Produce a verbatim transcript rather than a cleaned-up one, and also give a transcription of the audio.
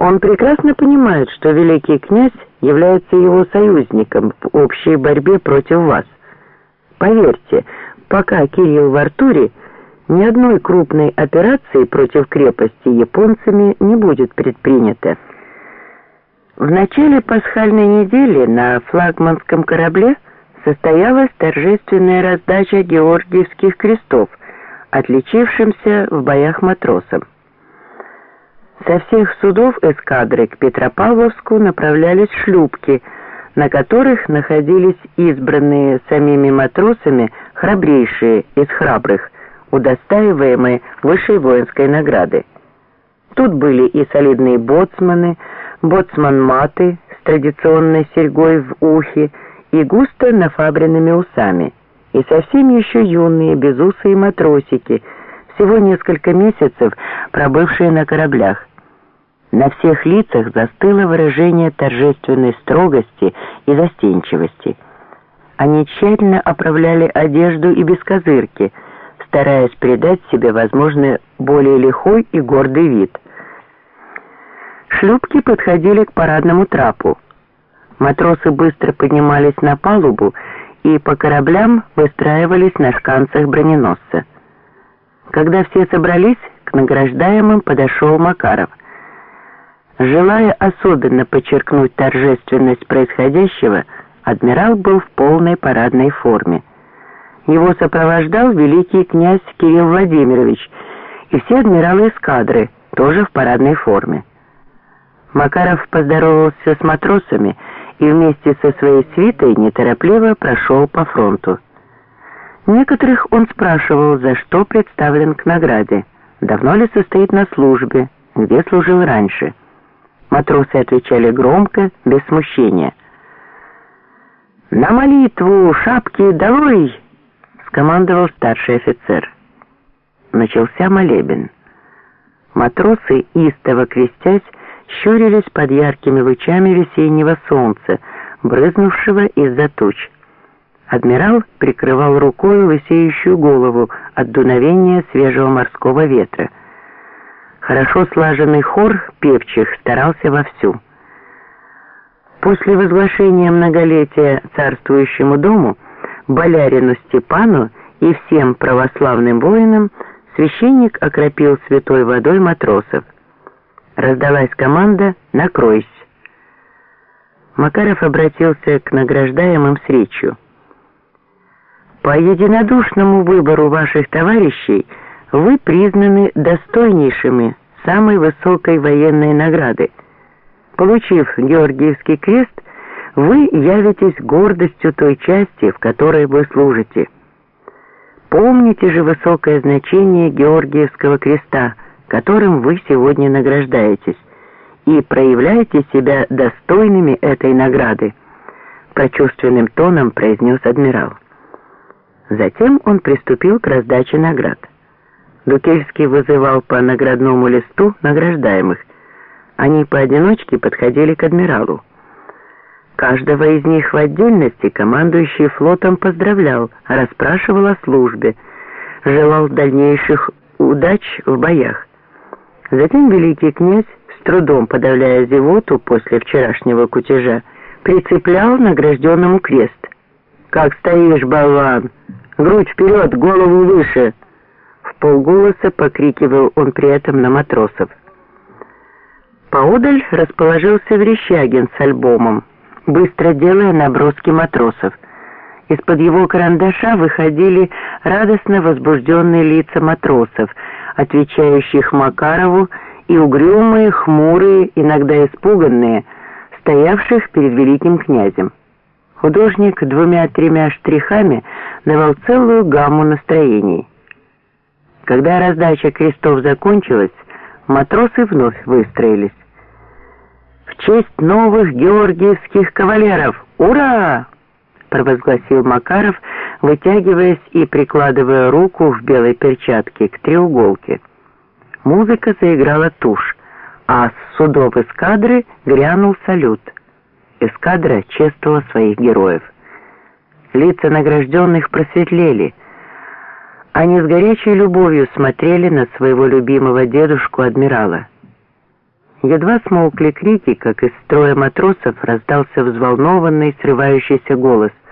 Он прекрасно понимает, что великий князь является его союзником в общей борьбе против вас. Поверьте, пока Кирилл в Артуре, ни одной крупной операции против крепости японцами не будет предпринято. В начале пасхальной недели на флагманском корабле состоялась торжественная раздача георгиевских крестов, отличившимся в боях матросам. Со всех судов эскадры к Петропавловску направлялись шлюпки, на которых находились избранные самими матросами храбрейшие из храбрых, удостаиваемые высшей воинской награды. Тут были и солидные боцманы, боцман-маты с традиционной серьгой в ухе и густо нафабренными усами, и совсем еще юные безусые матросики, всего несколько месяцев пробывшие на кораблях. На всех лицах застыло выражение торжественной строгости и застенчивости. Они тщательно оправляли одежду и бескозырки, стараясь придать себе, возможно, более лихой и гордый вид. Шлюпки подходили к парадному трапу. Матросы быстро поднимались на палубу и по кораблям выстраивались на шканцах броненосца. Когда все собрались, к награждаемым подошел Макаров. Желая особенно подчеркнуть торжественность происходящего, адмирал был в полной парадной форме. Его сопровождал великий князь Кирилл Владимирович и все адмиралы эскадры, тоже в парадной форме. Макаров поздоровался с матросами и вместе со своей свитой неторопливо прошел по фронту. Некоторых он спрашивал, за что представлен к награде, давно ли состоит на службе, где служил раньше. Матросы отвечали громко, без смущения. «На молитву, шапки долой!» — скомандовал старший офицер. Начался молебен. Матросы, истово крестясь, щурились под яркими лучами весеннего солнца, брызнувшего из-за туч. Адмирал прикрывал рукой лысеющую голову от дуновения свежего морского ветра. Хорошо слаженный хор певчих старался вовсю. После возглашения многолетия царствующему дому, болярину Степану и всем православным воинам священник окропил святой водой матросов. Раздалась команда «Накройсь». Макаров обратился к награждаемым с речью. «По единодушному выбору ваших товарищей вы признаны достойнейшими самой высокой военной награды. Получив Георгиевский крест, вы явитесь гордостью той части, в которой вы служите. Помните же высокое значение Георгиевского креста, которым вы сегодня награждаетесь, и проявляйте себя достойными этой награды», прочувственным тоном произнес адмирал. Затем он приступил к раздаче наград. Дукельский вызывал по наградному листу награждаемых. Они поодиночке подходили к адмиралу. Каждого из них в отдельности командующий флотом поздравлял, расспрашивал о службе, желал дальнейших удач в боях. Затем великий князь, с трудом подавляя зевоту после вчерашнего кутежа, прицеплял награжденному крест. «Как стоишь, болван! Грудь вперед, голову выше!» В полголоса покрикивал он при этом на матросов. Поодаль расположился Верещагин с альбомом, быстро делая наброски матросов. Из-под его карандаша выходили радостно возбужденные лица матросов, отвечающих Макарову, и угрюмые, хмурые, иногда испуганные, стоявших перед великим князем. Художник двумя-тремя штрихами давал целую гамму настроений. Когда раздача крестов закончилась, матросы вновь выстроились. «В честь новых георгиевских кавалеров! Ура!» — провозгласил Макаров, вытягиваясь и прикладывая руку в белой перчатке к треуголке. Музыка заиграла тушь, а с судов эскадры грянул салют. Эскадра чествовала своих героев. Лица награжденных просветлели. Они с горячей любовью смотрели на своего любимого дедушку-адмирала. Едва смолкли крики, как из строя матросов раздался взволнованный, срывающийся голос —